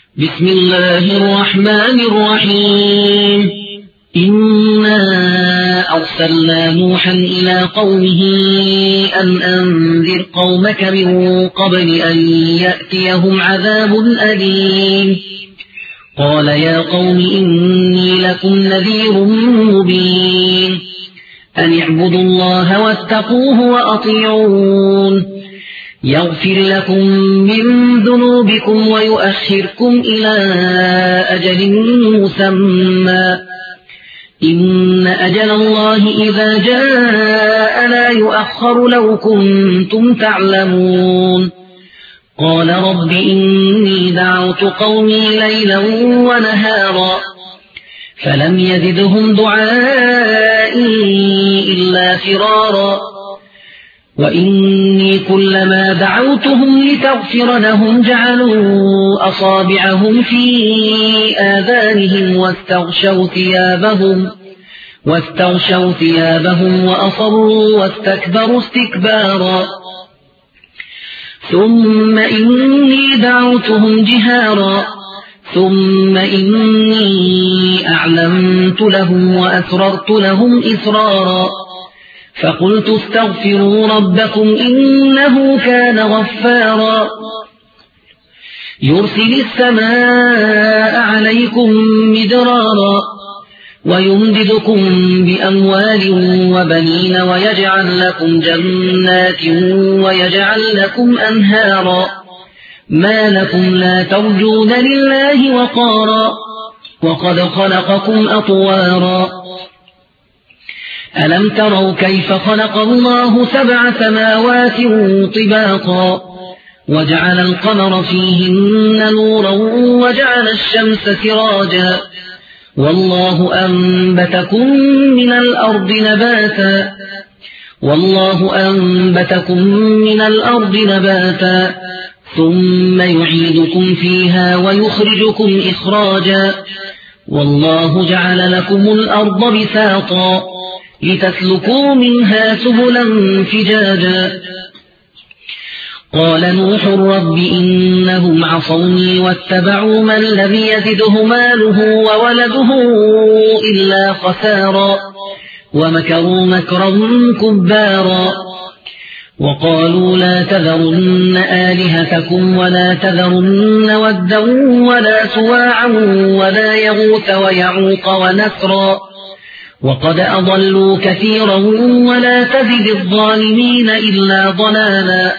بسم الله الرحمن الرحيم إنا أرسلنا نوحا إلى قومه أن أنذر قومك من قبل أن يأتيهم عذاب أليم قال يا قوم إني لكم نذير مبين أن اعبدوا الله واتقوه وأطيعون يغفر لكم من ذنوبكم ويؤخركم إلى أجل مسمى إن أجل الله إذا جاء لا يؤخر لو كنتم تعلمون قال رب إني دعوت قومي ليلا ونهارا فلم يزدهم دعائي إلا فرارا وإني كلما دعوتهم لتغفر لهم جعلوا أصابعهم في آذانهم واستغشوا ثيابهم وأصروا واستكبروا استكبارا ثم إني دعوتهم جهارا ثم إني أعلنت لهم وأسررت لهم إسرارا فقلت استغفروا ربكم إنه كان غفارا يرسل السماء عليكم مدرارا ويمددكم بأموال وبنين ويجعل لكم جنات ويجعل لكم أنهارا ما لكم لا ترجون لله وقارا وقد خلقكم أطوارا ألم تروا كيف خلق الله 7 سماوات طباقا وجعل القمر فيهن نورا وجعل الشمس سراجا والله أنبتكم من الأرض نباتا ثم يعيدكم فيها ويخرجكم إخراجا والله جعل لكم الأرض بساطا لتسلكوا منها سبلا فجاجا قال نوح رب إنهم عصوني واتبعوا من لم يزده ماله وولده إلا خسارا ومكروا مكرا كبارا وقالوا لا تذرن آلهتكم ولا تذرن ودا ولا سواعا ولا يغوث ويعوق ونسرا وقد أضلوا كثيرا ولا تزد الظالمين إلا ضلالا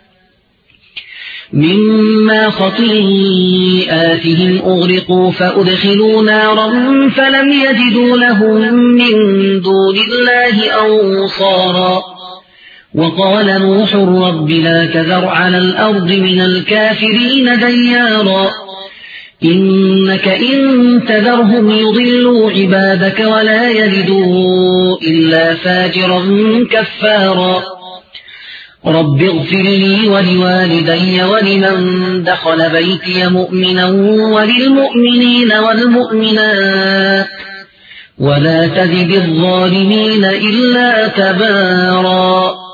مما خطيئاتهم أغرقوا فأدخلوا نارا فلم يجدوا لهم من دون الله أنصارا وقال نوح رب لا تذر على الأرض من الكافرين ديارا إنك إن تذرهم يضلوا عبادك ولا يلدوا إلا فاجرا كفارا رب اغفر لي ولوالدي ولمن دخل بيتي مؤمنا وللمؤمنين والمؤمنات ولا تزد الظالمين إلا تبارا